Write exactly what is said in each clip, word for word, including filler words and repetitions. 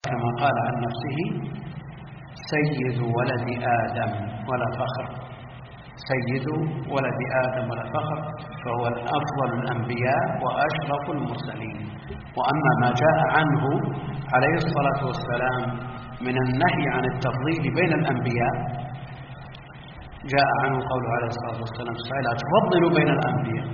كما قال عن نفسه سيد ولد آدم ولا فخر، سيد ولد آدم ولا فخر، فهو أفضل الأنبياء وأشرف المرسلين. وأما ما جاء عنه عليه الصلاة والسلام من النهي عن التفضيل بين الأنبياء، جاء عنه قوله عليه الصلاة والسلام لا تفضلوا بين الأنبياء،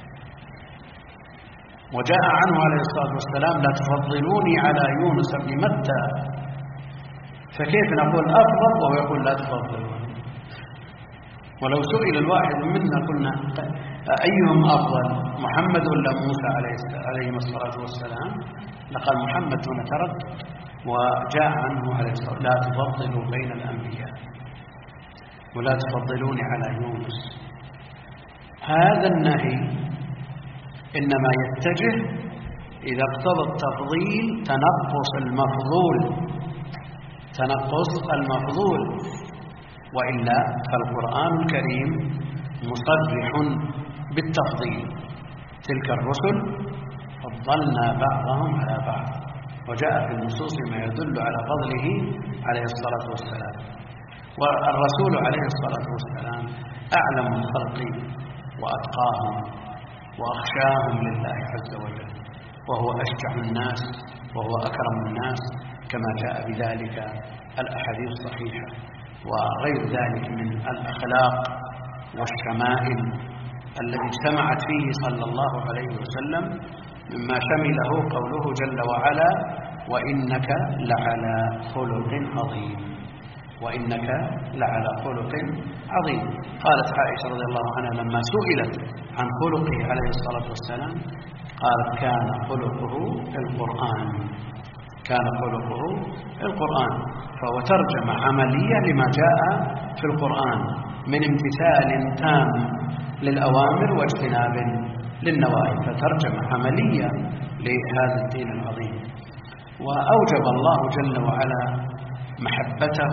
وجاء عنه عليه الصلاة والسلام لا تفضلوني على يونس بن متى، فكيف نقول أفضل وهو يقول لا تفضلوني؟ ولو سئل الواحد منا قلنا أيهم أفضل، محمد ولا موسى عليه الصلاة والسلام، لقال محمد دون تردد. وجاء عنه عليه الصلاة والسلام لا تفضلوا بين الأنبياء ولا تفضلوني على يونس. هذا النهي إنما يتجه إذا اقتضى التفضيل تنقص المفضول تنقص المفضول وإلا فالقرآن الكريم مصرح بالتفضيل. تلك الرسل فضلنا بعضهم على بعض، وجاء في النصوص ما يدل على فضله عليه الصلاة والسلام. والرسول عليه الصلاة والسلام أعلم الخلق وأتقاهم وأخشاهم لله عز وجل، وهو أشجع الناس وهو أكرم الناس، كما جاء بذلك الأحاديث الصحيحة وغير ذلك من الأخلاق والشمائل التي اجتمعت فيه صلى الله عليه وسلم، مما شمله قوله جل وعلا وإنك لعلى خلق عظيم، وإنك لعلى خلق عظيم. قالت عائشة رضي الله عنها لما سئلت عن خلقه عليه الصلاة والسلام قالت كان خلقه القرآن، كان خلقه القرآن. فهو ترجمة عملية لما جاء في القرآن من امتثال تام للأوامر واجتناب للنواهي، فترجمة عملية لهذا الدين العظيم. وأوجب الله جل وعلا محبته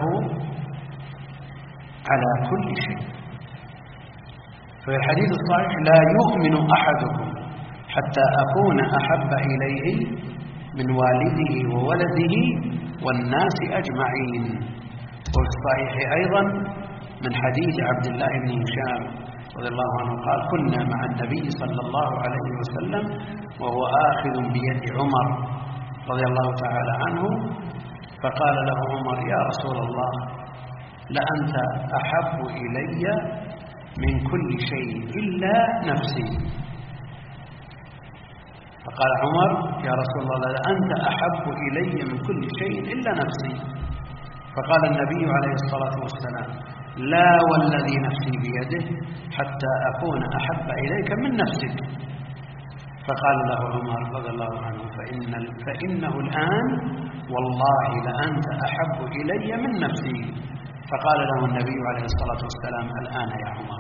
على كل شيء. في الحديث الصحيح لا يؤمن أحدكم حتى أكون أحب إليه من والده وولده والناس أجمعين. وفي الصحيح أيضا من حديث عبد الله بن هشام رضي الله عنه قال كنا مع النبي صلى الله عليه وسلم وهو آخذ بيد عمر رضي الله تعالى عنه، فقال له عمر يا رسول الله لأنت أحب إلي من كل شيء إلا نفسي. فقال عمر يا رسول الله لأنت أحب إلي من كل شيء إلا نفسي. فقال النبي عليه الصلاة والسلام لا والذي نفسي بيده حتى أكون أحب إليك من نفسك. فقال له عمر رضي الله عنه فإن فإنه الآن والله لأنت أحب إلي من نفسي. فقال له النبي عليه الصلاة والسلام الآن يا عمر.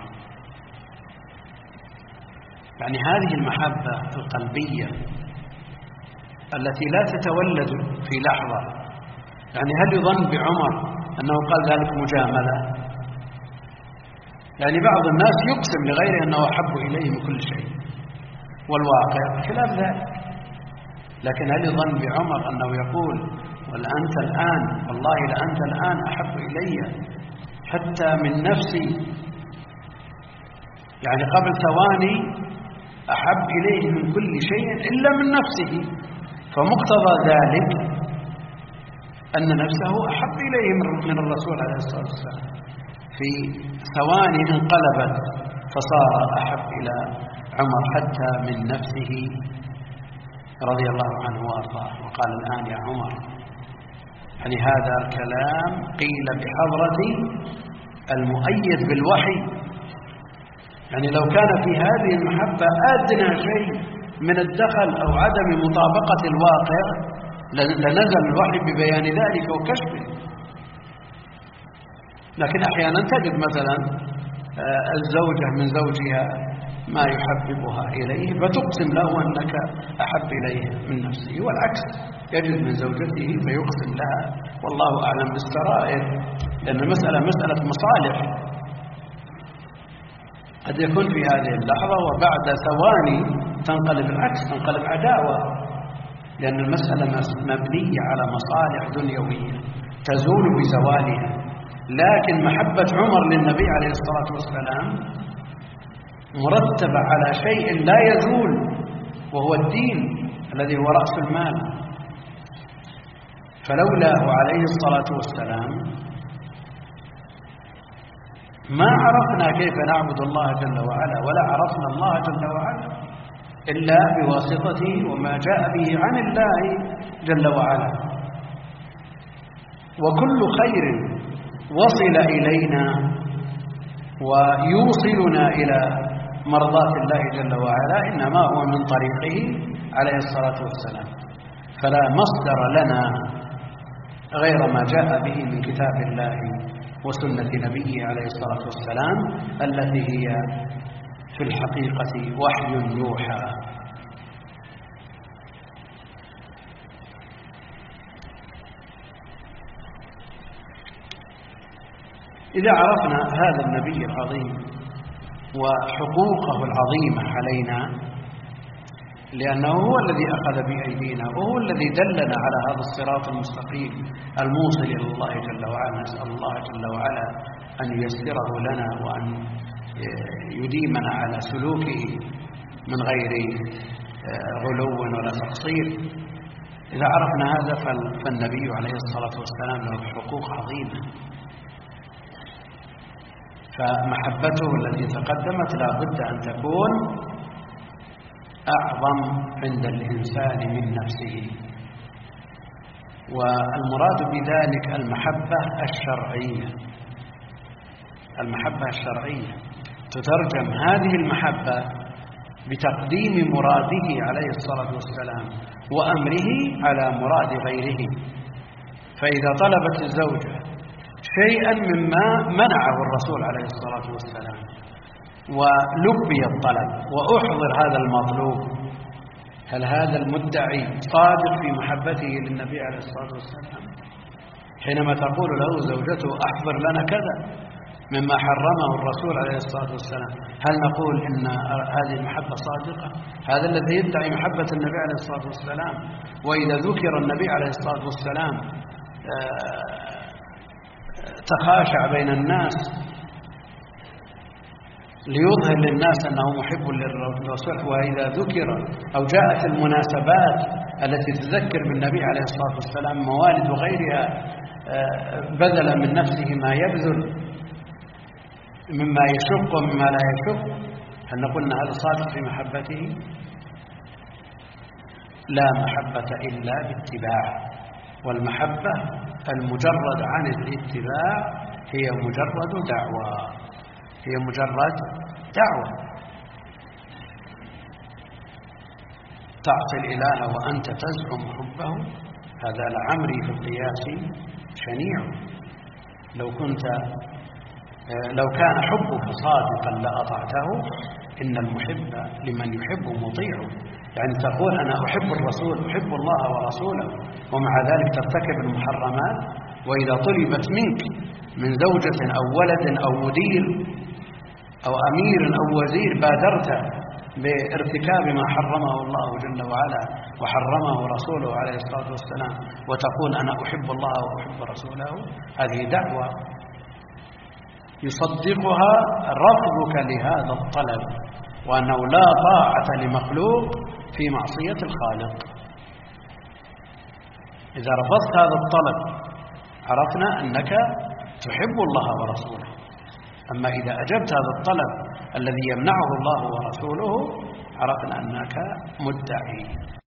يعني هذه المحبة القلبية التي لا تتولد في لحظة، يعني هل يظن بعمر أنه قال ذلك مجاملة؟ يعني بعض الناس يقسم لغيره أنه أحب إليه من كل شيء والواقع خلاف ذلك. لكن هل يظن بعمر أنه يقول والأنت الآن والله لأنت الآن أحب إلي حتى من نفسي، يعني قبل ثواني أحب إليه من كل شيء إلا من نفسه، فمقتضى ذلك أن نفسه أحب إليه من الرسول عليه الصلاة والسلام. في ثواني انقلبت فصار أحب إلى عمر حتى من نفسه رضي الله عنه وأرضاه. وقال الآن يا عمر. يعني هذا الكلام قيل بحضرة المؤيد بالوحي. يعني لو كان في هذه المحبة أدنى شيء من الدخل أو عدم مطابقة الواقع لنزل الوحي ببيان ذلك وكشفه. لكن أحيانا تجد مثلا الزوجة من زوجها ما يحببها إليه فتقسم له أنك أحب إليه من نفسه، والعكس يجد من زوجته فيقسم لها والله أعلم بالسرائر، لأن المسألة مسألة مصالح. قد يكون في هذه اللحظة وبعد ثواني تنقلب العكس، تنقلب عداوة. لأن المسألة مبنية على مصالح دنيوية تزول بزوالها، لكن محبة عمر للنبي عليه الصلاة والسلام مرتبة على شيء لا يزول، وهو الدين الذي هو رأس المال. فلولاه عليه الصلاة والسلام ما عرفنا كيف نعبد الله جل وعلا، ولا عرفنا الله جل وعلا إلا بواسطته وما جاء به عن الله جل وعلا. وكل خير وصل إلينا ويوصلنا إلى مرضاة الله جل وعلا إنما هو من طريقه عليه الصلاة والسلام. فلا مصدر لنا غير ما جاء به من كتاب الله وسنة نبيه عليه الصلاة والسلام، التي هي في الحقيقة وحي يوحى. إذا عرفنا هذا النبي العظيم وحقوقه العظيمة علينا، لأنه هو الذي أخذ بأيدينا وهو الذي دلنا على هذا الصراط المستقيم الموصل إلى الله جل وعلا، نسأل الله جل وعلا أن ييسره لنا وأن يديمنا على سلوكه من غير غلو ولا تقصير. إذا عرفنا هذا فالنبي عليه الصلاة والسلام له حقوق عظيمة، فمحبته التي تقدمت لا بد أن تكون أعظم عند الإنسان من نفسه. والمراد بذلك المحبة الشرعية. المحبة الشرعية تترجم هذه المحبة بتقديم مراده عليه الصلاة والسلام وأمره على مراد غيره. فإذا طلبت الزوجة شيئا مما منعه الرسول عليه الصلاة والسلام ولبي الطلب وأحضر هذا المطلوب، هل هذا المدعي صادق في محبته للنبي عليه الصلاة والسلام؟ حينما تقول له زوجته أحضر لنا كذا مما حرمه الرسول عليه الصلاة والسلام، هل نقول إن هذه المحبة صادقة؟ هذا الذي يدعي محبة النبي عليه الصلاة والسلام، وإذا ذكر النبي عليه الصلاة والسلام تخاشع بين الناس ليظهر للناس أنه محب للرسول. وإذا ذكر أو جاءت المناسبات التي تذكر بالنبي عليه الصلاة والسلام موالد وغيرها بذل من نفسه ما يبذل مما يشق ومما لا يشق، هل نقول أن هذا صادق في محبته؟ لا محبة إلا باتباع، والمحبة المجرد عن الاتباع هي مجرد دعوة، هي مجرد دعوة. تعصي الإله وأنت تزعم حبه، هذا لعمري في القياس شنيع. لو كنت لو كان حبك صادقا لأطعته، إن المحب لمن يحب مطيع. يعني تقول أنا أحب الرسول، أحب الله ورسوله، ومع ذلك ترتكب المحرمات. وإذا طلبت منك من زوجة أو ولد أو مدير أو أمير أو وزير بادرت بارتكاب ما حرمه الله جل وعلا وحرمه رسوله عليه الصلاة والسلام، وتقول أنا أحب الله وأحب رسوله، هذه دعوة يصدقها رفضك لهذا الطلب، وأنه لا طاعة لمخلوق في معصية الخالق. إذا رفضت هذا الطلب عرفنا أنك تحب الله ورسوله. أما إذا أجبت هذا الطلب الذي يمنعه الله ورسوله عرفنا أنك مدعي.